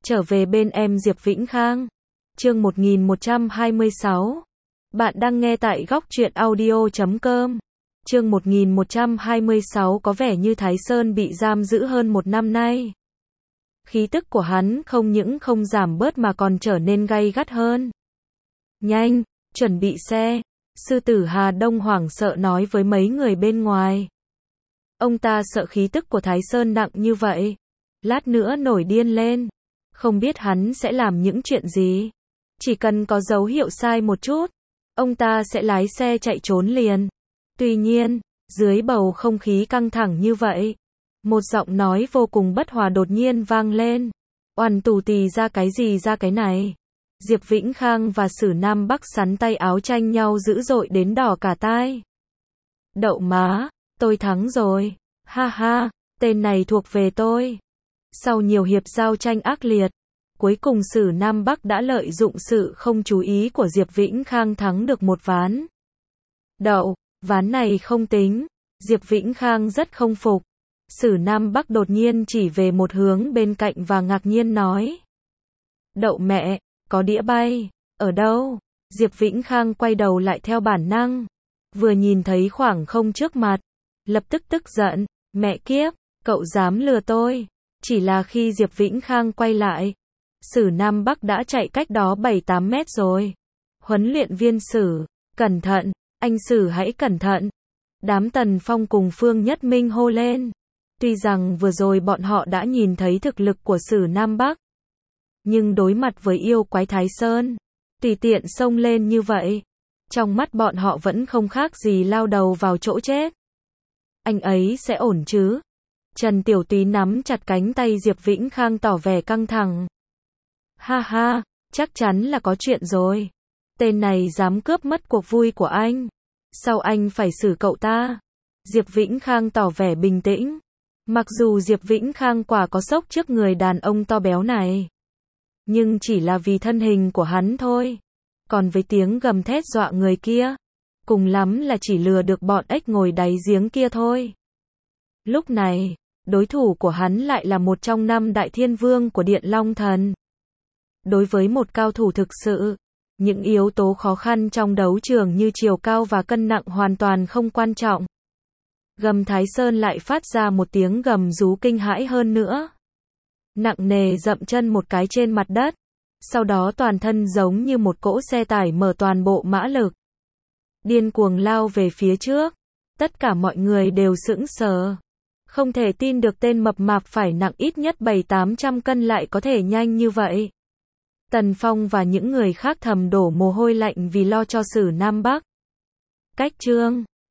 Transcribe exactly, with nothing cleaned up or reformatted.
Trở về bên em Diệp Vĩnh Khang. Chương một nghìn một trăm hai mươi sáu. Bạn đang nghe tại góc truyện audio chấm com. Chương một nghìn một trăm hai mươi sáu có vẻ như Thái Sơn bị giam giữ hơn một năm nay. Khí tức của hắn không những không giảm bớt mà còn trở nên gay gắt hơn. Nhanh, chuẩn bị xe. Sư tử Hà Đông hoảng sợ nói với mấy người bên ngoài. Ông ta sợ khí tức của Thái Sơn nặng như vậy. Lát nữa nổi điên lên. Không biết hắn sẽ làm những chuyện gì. Chỉ cần có dấu hiệu sai một chút, ông ta sẽ lái xe chạy trốn liền. Tuy nhiên, dưới bầu không khí căng thẳng như vậy, một giọng nói vô cùng bất hòa đột nhiên vang lên. Oằn tù tì ra cái gì ra cái này. Diệp Vĩnh Khang và Sử Nam Bắc sắn tay áo tranh nhau dữ dội đến đỏ cả tai. Đậu má, tôi thắng rồi. Ha ha, tên này thuộc về tôi. Sau nhiều hiệp giao tranh ác liệt, cuối cùng Sử Nam Bắc đã lợi dụng sự không chú ý của Diệp Vĩnh Khang thắng được một ván. Đậu, ván này không tính. Diệp Vĩnh Khang rất không phục. Sử Nam Bắc đột nhiên chỉ về một hướng bên cạnh và ngạc nhiên nói. Đậu mẹ, có đĩa bay, ở đâu? Diệp Vĩnh Khang quay đầu lại theo bản năng. Vừa nhìn thấy khoảng không trước mặt, lập tức tức giận. Mẹ kiếp, cậu dám lừa tôi. Chỉ là khi Diệp Vĩnh Khang quay lại, Sử Nam Bắc đã chạy cách đó bảy tám mét rồi. Huấn luyện viên Sử, cẩn thận, anh Sử hãy cẩn thận. Đám Tần Phong cùng Phương Nhất Minh hô lên. Tuy rằng vừa rồi bọn họ đã nhìn thấy thực lực của Sử Nam Bắc, nhưng đối mặt với yêu quái Thái Sơn, tùy tiện xông lên như vậy, trong mắt bọn họ vẫn không khác gì lao đầu vào chỗ chết. Anh ấy sẽ ổn chứ? Trần Tiểu Túy nắm chặt cánh tay Diệp Vĩnh Khang tỏ vẻ căng thẳng. Ha ha, chắc chắn là có chuyện rồi. Tên này dám cướp mất cuộc vui của anh. Sao anh phải xử cậu ta? Diệp Vĩnh Khang tỏ vẻ bình tĩnh. Mặc dù Diệp Vĩnh Khang quả có sốc trước người đàn ông to béo này, nhưng chỉ là vì thân hình của hắn thôi. Còn với tiếng gầm thét dọa người kia, cùng lắm là chỉ lừa được bọn ếch ngồi đáy giếng kia thôi. Lúc này, đối thủ của hắn lại là một trong năm đại thiên vương của Điện Long Thần. Đối với một cao thủ thực sự, những yếu tố khó khăn trong đấu trường như chiều cao và cân nặng hoàn toàn không quan trọng. Gầm Thái Sơn lại phát ra một tiếng gầm rú kinh hãi hơn nữa. Nặng nề dậm chân một cái trên mặt đất. Sau đó toàn thân giống như một cỗ xe tải mở toàn bộ mã lực, điên cuồng lao về phía trước. Tất cả mọi người đều sững sờ. Không thể tin được tên mập mạp phải nặng ít nhất bảy tám trăm cân lại có thể nhanh như vậy. Tần Phong và những người khác thầm đổ mồ hôi lạnh vì lo cho Sử Nam Bắc. Cách chương